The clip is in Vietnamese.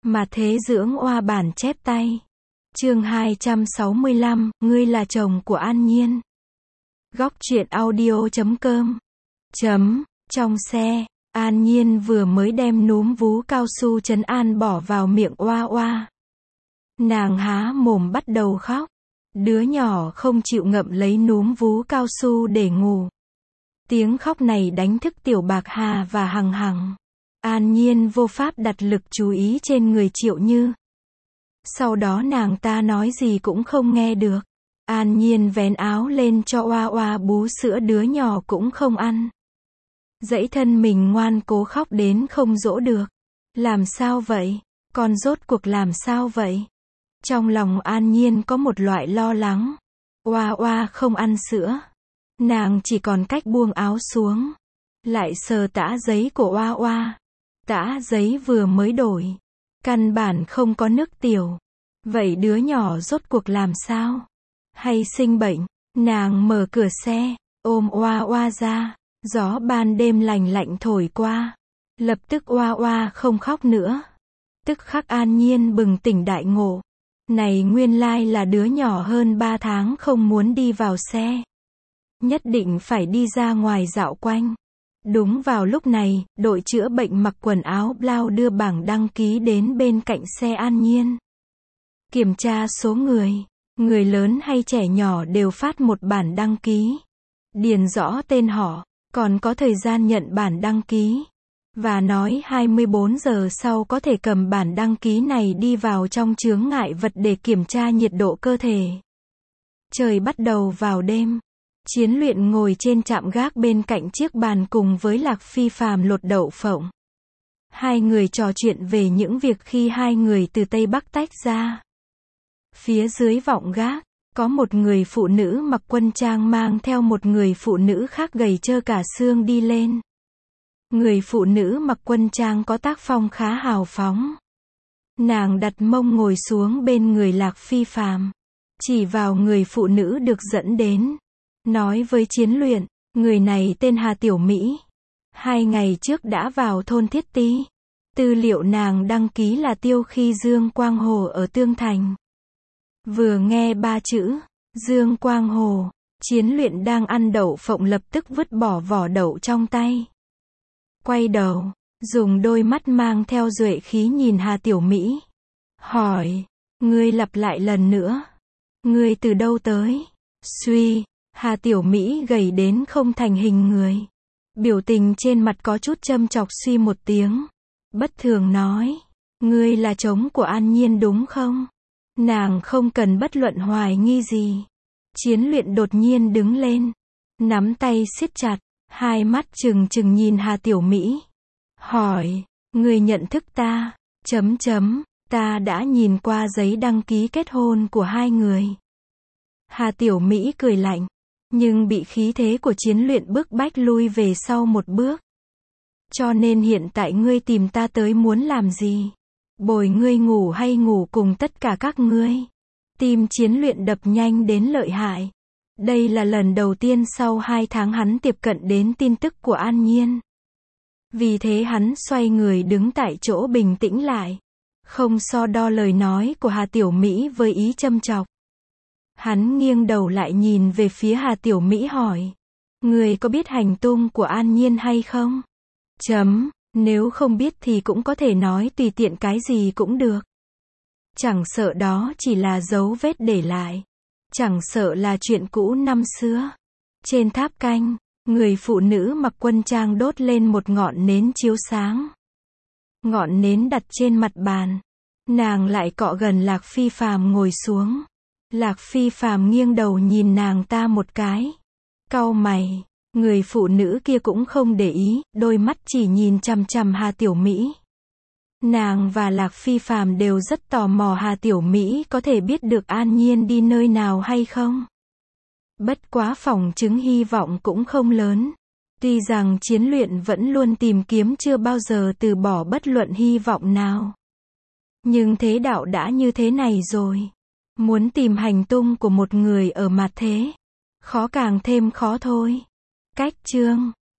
Mà thế dưỡng oa bản chép tay. Chương 265, ngươi là chồng của An Nhiên. Góc truyện audio.com. Trong xe, An Nhiên vừa mới đem núm vú cao su trấn an bỏ vào miệng oa oa. Nàng há mồm bắt đầu khóc. Đứa nhỏ không chịu ngậm lấy núm vú cao su để ngủ. Tiếng khóc này đánh thức Tiểu Bạc Hà và Hằng Hằng. An Nhiên vô pháp đặt lực chú ý trên người Triệu Như. Sau đó nàng ta nói gì cũng không nghe được. An Nhiên vén áo lên cho oa oa bú sữa, đứa nhỏ cũng không ăn. Dãy thân mình ngoan cố khóc đến không dỗ được. Làm sao vậy? Con rốt cuộc làm sao vậy? Trong lòng An Nhiên có một loại lo lắng. Oa oa không ăn sữa. Nàng chỉ còn cách buông áo xuống. Lại sờ tã giấy của oa oa. Tã giấy vừa mới đổi. Căn bản không có nước tiểu. Vậy đứa nhỏ rốt cuộc làm sao? Hay sinh bệnh? Nàng mở cửa xe, ôm oa oa ra. Gió ban đêm lành lạnh thổi qua. Lập tức oa oa không khóc nữa. Tức khắc An Nhiên bừng tỉnh đại ngộ. Này nguyên lai là đứa nhỏ hơn 3 tháng không muốn đi vào xe. Nhất định phải đi ra ngoài dạo quanh. Đúng vào lúc này, đội chữa bệnh mặc quần áo blau đưa bảng đăng ký đến bên cạnh xe An Nhiên. Kiểm tra số người lớn hay trẻ nhỏ đều phát một bản đăng ký. Điền rõ tên họ, còn có thời gian nhận bản đăng ký. Và nói 24 giờ sau có thể cầm bản đăng ký này đi vào trong chướng ngại vật để kiểm tra nhiệt độ cơ thể. Trời bắt đầu vào đêm. Chiến Luyện ngồi trên trạm gác bên cạnh chiếc bàn cùng với Lạc Phi Phàm lột đậu phộng. Hai người trò chuyện về những việc khi hai người từ Tây Bắc tách ra. Phía dưới vọng gác, có một người phụ nữ mặc quân trang mang theo một người phụ nữ khác gầy trơ cả xương đi lên. Người phụ nữ mặc quân trang có tác phong khá hào phóng. Nàng đặt mông ngồi xuống bên người Lạc Phi Phàm, chỉ vào người phụ nữ được dẫn đến. Nói với Chiến Luyện, người này tên Hà Tiểu Mỹ. 2 ngày trước đã vào thôn Thiết Tý. Tư liệu nàng đăng ký là Tiêu Khi Dương Quang Hồ ở Tương Thành. Vừa nghe 3 chữ, Dương Quang Hồ, Chiến Luyện đang ăn đậu phộng lập tức vứt bỏ vỏ đậu trong tay. Quay đầu, dùng đôi mắt mang theo duệ khí nhìn Hà Tiểu Mỹ. Hỏi, ngươi lặp lại lần nữa. Ngươi từ đâu tới? Suy, Hà Tiểu Mỹ gầy đến không thành hình người. Biểu tình trên mặt có chút châm chọc, suy một tiếng. Bất thường nói, ngươi là chồng của An Nhiên đúng không? Nàng không cần bất luận hoài nghi gì. Chiến Luyện đột nhiên đứng lên. Nắm tay siết chặt. Hai mắt trừng trừng nhìn Hà Tiểu Mỹ. Hỏi, ngươi nhận thức ta? Ta đã nhìn qua giấy đăng ký kết hôn của hai người. Hà Tiểu Mỹ cười lạnh. Nhưng bị khí thế của Chiến Luyện bức bách lui về sau một bước. Cho nên hiện tại ngươi tìm ta tới muốn làm gì? Bồi ngươi ngủ hay ngủ cùng tất cả các ngươi? Tim Chiến Luyện đập nhanh đến lợi hại. Đây là lần đầu tiên sau 2 tháng hắn tiếp cận đến tin tức của An Nhiên. Vì thế hắn xoay người đứng tại chỗ bình tĩnh lại. Không so đo lời nói của Hà Tiểu Mỹ với ý châm chọc. Hắn nghiêng đầu lại nhìn về phía Hà Tiểu Mỹ hỏi. Người có biết hành tung của An Nhiên hay không? Nếu không biết thì cũng có thể nói tùy tiện cái gì cũng được. Chẳng sợ đó chỉ là dấu vết để lại. Chẳng sợ là chuyện cũ năm xưa. Trên tháp canh, người phụ nữ mặc quân trang đốt lên một ngọn nến chiếu sáng. Ngọn nến đặt trên mặt bàn. Nàng lại cọ gần Lạc Phi Phàm ngồi xuống. Lạc Phi Phàm nghiêng đầu nhìn nàng ta một cái. Cau mày, người phụ nữ kia cũng không để ý, đôi mắt chỉ nhìn chằm chằm Hà Tiểu Mỹ. Nàng và Lạc Phi Phàm đều rất tò mò Hà Tiểu Mỹ có thể biết được An Nhiên đi nơi nào hay không. Bất quá phỏng chứng hy vọng cũng không lớn. Tuy rằng Chiến Luyện vẫn luôn tìm kiếm, chưa bao giờ từ bỏ bất luận hy vọng nào. Nhưng thế đạo đã như thế này rồi. Muốn tìm hành tung của một người ở mặt thế, khó càng thêm khó thôi. Cách chương